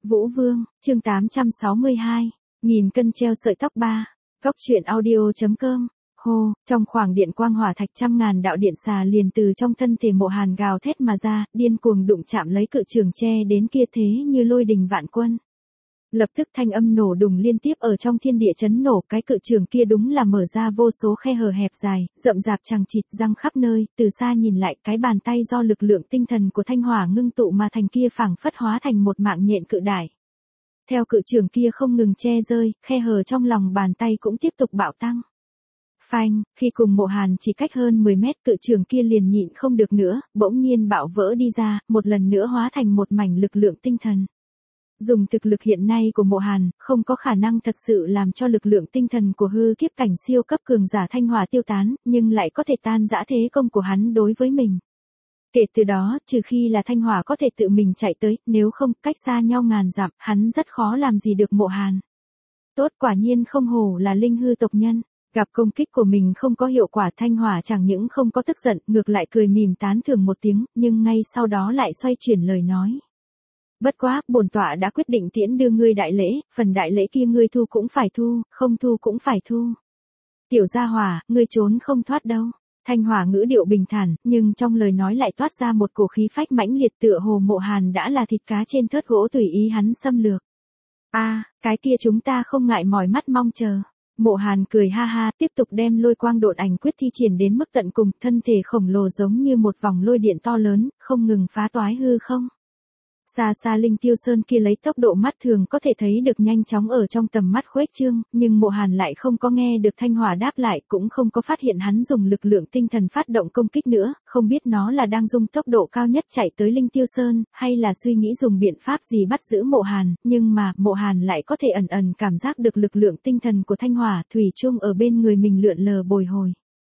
Vũ Vương, chương 862, nghìn cân treo sợi tóc 3, Góc truyện audio.com. Hô, trong khoảng điện quang hỏa thạch trăm ngàn đạo điện xà liền từ trong thân thể Mộ Hàn gào thét mà ra, điên cuồng đụng chạm lấy cự trường tre đến kia thế như lôi đình vạn quân. Lập tức thanh âm nổ đùng liên tiếp ở trong thiên địa chấn nổ, cái cự trường kia đúng là mở ra vô số khe hở hẹp dài, rậm rạp chằng chịt răng khắp nơi, từ xa nhìn lại cái bàn tay do lực lượng tinh thần của thanh hỏa ngưng tụ mà thành kia phảng phất hóa thành một mạng nhện cự đại. Theo cự trường kia không ngừng che rơi, khe hở trong lòng bàn tay cũng tiếp tục bạo tăng. Phanh, khi cùng Mộ Hàn chỉ cách hơn 10 mét, cự trường kia liền nhịn không được nữa, bỗng nhiên bạo vỡ đi ra, một lần nữa hóa thành một mảnh lực lượng tinh thần. Dùng thực lực hiện nay của Mộ Hàn, không có khả năng thật sự làm cho lực lượng tinh thần của hư kiếp cảnh siêu cấp cường giả thanh hỏa tiêu tán, nhưng lại có thể tan rã thế công của hắn đối với mình. Kể từ đó, trừ khi là thanh hỏa có thể tự mình chạy tới, nếu không, cách xa nhau ngàn dặm, hắn rất khó làm gì được Mộ Hàn. Tốt, quả nhiên không hổ là linh hư tộc nhân. Gặp công kích của mình không có hiệu quả, thanh hỏa chẳng những không có tức giận, ngược lại cười mỉm tán thưởng một tiếng, nhưng ngay sau đó lại xoay chuyển lời nói. Bất quá, bổn tọa đã quyết định tiễn đưa ngươi đại lễ, phần đại lễ kia ngươi thu cũng phải thu, không thu cũng phải thu. Tiểu gia hỏa, ngươi trốn không thoát đâu. Thanh hỏa ngữ điệu bình thản, nhưng trong lời nói lại toát ra một cổ khí phách mãnh liệt, tựa hồ Mộ Hàn đã là thịt cá trên thớt gỗ tùy ý hắn xâm lược. Cái kia chúng ta không ngại mỏi mắt mong chờ. Mộ Hàn cười ha ha, tiếp tục đem lôi quang độn ảnh quyết thi triển đến mức tận cùng, thân thể khổng lồ giống như một vòng lôi điện to lớn, không ngừng phá toái hư không. Xa xa Linh Tiêu Sơn kia lấy tốc độ mắt thường có thể thấy được nhanh chóng ở trong tầm mắt khuếch trương, nhưng Mộ Hàn lại không có nghe được thanh hỏa đáp lại, cũng không có phát hiện hắn dùng lực lượng tinh thần phát động công kích nữa, không biết nó là đang dùng tốc độ cao nhất chạy tới Linh Tiêu Sơn, hay là suy nghĩ dùng biện pháp gì bắt giữ Mộ Hàn, nhưng mà, Mộ Hàn lại có thể ẩn ẩn cảm giác được lực lượng tinh thần của thanh hỏa, thủy chung ở bên người mình lượn lờ bồi hồi.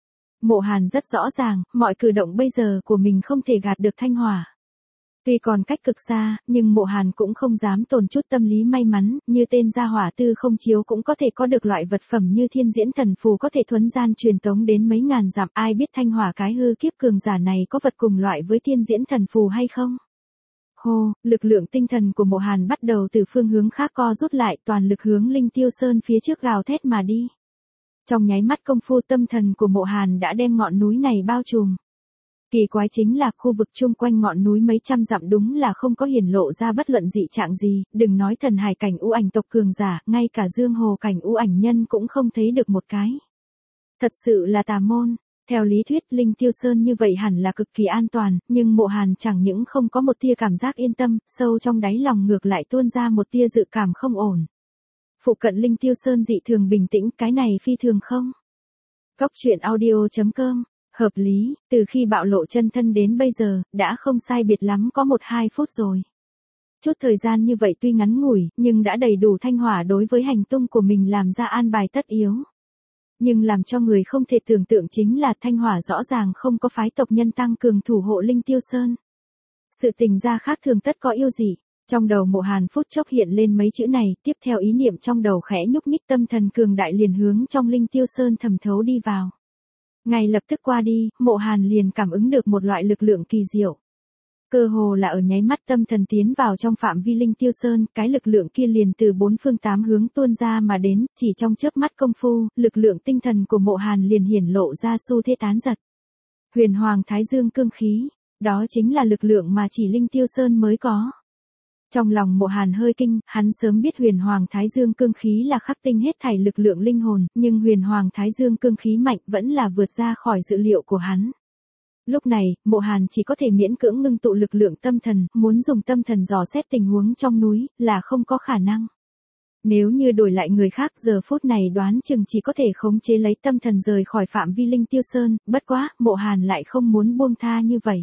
Mộ Hàn rất rõ ràng, mọi cử động bây giờ của mình không thể gạt được thanh hỏa. Tuy còn cách cực xa, nhưng Mộ Hàn cũng không dám tồn chút tâm lý may mắn, như tên gia hỏa tư không chiếu cũng có thể có được loại vật phẩm như thiên diễn thần phù có thể thuấn gian truyền tống đến mấy ngàn dặm, ai biết thanh hỏa cái hư kiếp cường giả này có vật cùng loại với thiên diễn thần phù hay không? Hô, lực lượng tinh thần của Mộ Hàn bắt đầu từ phương hướng khác co rút lại, toàn lực hướng Linh Tiêu Sơn phía trước gào thét mà đi. Trong nháy mắt công phu tâm thần của Mộ Hàn đã đem ngọn núi này bao trùm. Kỳ quái chính là khu vực chung quanh ngọn núi mấy trăm dặm đúng là không có hiển lộ ra bất luận dị trạng gì, đừng nói thần hải cảnh u ảnh tộc cường giả, ngay cả dương hồ cảnh u ảnh nhân cũng không thấy được một cái. Thật sự là tà môn. Theo lý thuyết Linh Tiêu Sơn như vậy hẳn là cực kỳ an toàn, nhưng Mộ Hàn chẳng những không có một tia cảm giác yên tâm, sâu trong đáy lòng ngược lại tuôn ra một tia dự cảm không ổn. Phụ cận Linh Tiêu Sơn dị thường bình tĩnh, cái này phi thường không? Góc truyện audio.com. Hợp lý, từ khi bạo lộ chân thân đến bây giờ, đã không sai biệt lắm có 1-2 phút rồi. Chút thời gian như vậy tuy ngắn ngủi, nhưng đã đầy đủ thanh hỏa đối với hành tung của mình làm ra an bài tất yếu. Nhưng làm cho người không thể tưởng tượng chính là thanh hỏa rõ ràng không có phái tộc nhân tăng cường thủ hộ Linh Tiêu Sơn. Sự tình ra khác thường tất có yêu gì. Trong đầu Mộ Hàn phút chốc hiện lên mấy chữ này, tiếp theo ý niệm trong đầu khẽ nhúc nhích, tâm thần cường đại liền hướng trong Linh Tiêu Sơn thẩm thấu đi vào. Ngay lập tức qua đi, Mộ Hàn liền cảm ứng được một loại lực lượng kỳ diệu. Cơ hồ là ở nháy mắt tâm thần tiến vào trong phạm vi Linh Tiêu Sơn, cái lực lượng kia liền từ 4 phương 8 hướng tuôn ra mà đến, chỉ trong chớp mắt công phu, lực lượng tinh thần của Mộ Hàn liền hiển lộ ra xu thế tán giật. Huyền Hoàng Thái Dương cương khí, đó chính là lực lượng mà chỉ Linh Tiêu Sơn mới có. Trong lòng Mộ Hàn hơi kinh, hắn sớm biết Huyền Hoàng Thái Dương cương khí là khắc tinh hết thảy lực lượng linh hồn, nhưng Huyền Hoàng Thái Dương cương khí mạnh vẫn là vượt ra khỏi dự liệu của hắn. Lúc này, Mộ Hàn chỉ có thể miễn cưỡng ngưng tụ lực lượng tâm thần, muốn dùng tâm thần dò xét tình huống trong núi, là không có khả năng. Nếu như đổi lại người khác giờ phút này đoán chừng chỉ có thể khống chế lấy tâm thần rời khỏi phạm vi Linh Tiêu Sơn, bất quá, Mộ Hàn lại không muốn buông tha như vậy.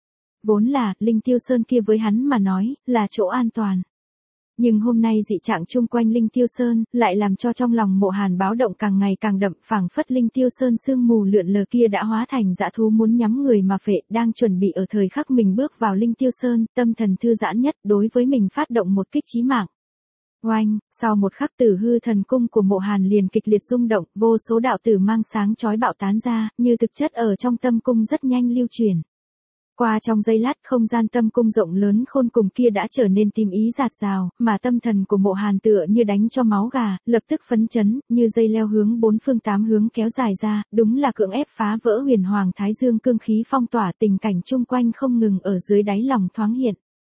Vốn là, Linh Tiêu Sơn kia với hắn mà nói, là chỗ an toàn. Nhưng hôm nay dị trạng chung quanh Linh Tiêu Sơn, lại làm cho trong lòng Mộ Hàn báo động càng ngày càng đậm, phảng phất Linh Tiêu Sơn sương mù lượn lờ kia đã hóa thành dã thú muốn nhắm người mà phệ, đang chuẩn bị ở thời khắc mình bước vào Linh Tiêu Sơn, tâm thần thư giãn nhất đối với mình phát động một kích chí mạng. Oanh, sau một khắc Tử Hư Thần Cung của Mộ Hàn liền kịch liệt rung động, vô số đạo tử mang sáng chói bạo tán ra, như thực chất ở trong tâm cung rất nhanh lưu truyền. Qua trong giây lát không gian tâm cung rộng lớn khôn cùng kia đã trở nên tím ý rạt rào, mà tâm thần của Mộ Hàn tựa như đánh cho máu gà, lập tức phấn chấn, như dây leo hướng bốn phương tám hướng kéo dài ra, đúng là cưỡng ép phá vỡ huyền hoàng thái dương cương khí phong tỏa, tình cảnh chung quanh không ngừng ở dưới đáy lòng thoáng hiện.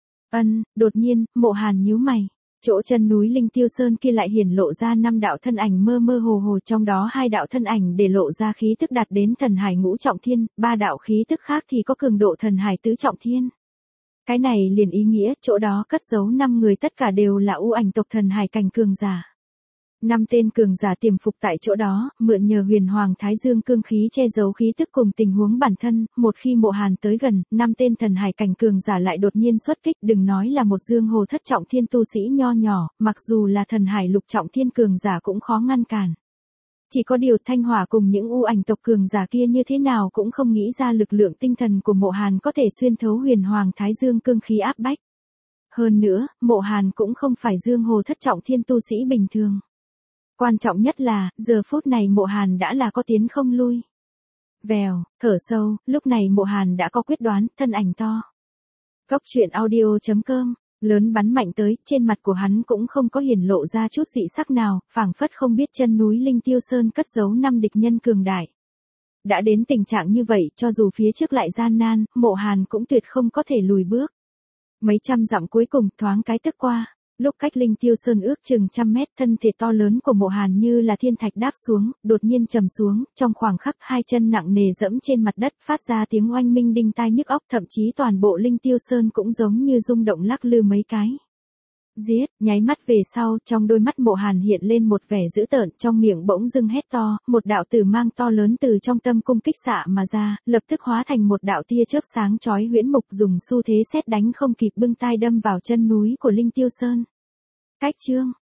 Đột nhiên, Mộ Hàn nhíu mày. Chỗ chân núi Linh Tiêu Sơn kia lại hiển lộ ra 5 đạo thân ảnh mơ mơ hồ hồ, trong đó 2 đạo thân ảnh để lộ ra khí tức đạt đến thần hải ngũ trọng thiên, 3 đạo khí tức khác thì có cường độ thần hải tứ trọng thiên. Cái này liền ý nghĩa chỗ đó cất giấu 5 người tất cả đều là u ảnh tộc thần hải cảnh cường giả. 5 tên cường giả tiềm phục tại chỗ đó, mượn nhờ huyền hoàng thái dương cương khí che giấu khí tức cùng tình huống bản thân, một khi Mộ Hàn tới gần, 5 tên thần hải cảnh cường giả lại đột nhiên xuất kích, đừng nói là một dương hồ thất trọng thiên tu sĩ nho nhỏ, mặc dù là thần hải lục trọng thiên cường giả cũng khó ngăn cản. Chỉ có điều Thanh Hỏa cùng những u ảnh tộc cường giả kia như thế nào cũng không nghĩ ra lực lượng tinh thần của Mộ Hàn có thể xuyên thấu huyền hoàng thái dương cương khí áp bách. Hơn nữa, Mộ Hàn cũng không phải dương hồ thất trọng thiên tu sĩ bình thường. Quan trọng nhất là, giờ phút này Mộ Hàn đã là có tiến không lui. Vèo, thở sâu, lúc này Mộ Hàn đã có quyết đoán, thân ảnh to. Góc truyện audio.com, lớn bắn mạnh tới, trên mặt của hắn cũng không có hiển lộ ra chút dị sắc nào, phảng phất không biết chân núi Linh Tiêu Sơn cất giấu 5 địch nhân cường đại. Đã đến tình trạng như vậy, cho dù phía trước lại gian nan, Mộ Hàn cũng tuyệt không có thể lùi bước. Mấy trăm dặm cuối cùng thoáng cái tức qua. Lúc cách Linh Tiêu Sơn ước chừng trăm mét, thân thể to lớn của Mộ Hàn như là thiên thạch đáp xuống, đột nhiên trầm xuống, trong khoảng khắc 2 chân nặng nề dẫm trên mặt đất, phát ra tiếng oanh minh đinh tai nhức óc, thậm chí toàn bộ Linh Tiêu Sơn cũng giống như rung động lắc lư mấy cái. Giết, nháy mắt về sau, trong đôi mắt Mộ Hàn hiện lên một vẻ dữ tợn, trong miệng bỗng dưng hét to, một đạo tử mang to lớn từ trong tâm cung kích xạ mà ra, lập tức hóa thành một đạo tia chớp sáng chói huyễn mục, dùng xu thế sét đánh không kịp bưng tai đâm vào chân núi của Linh Tiêu Sơn. Cách chương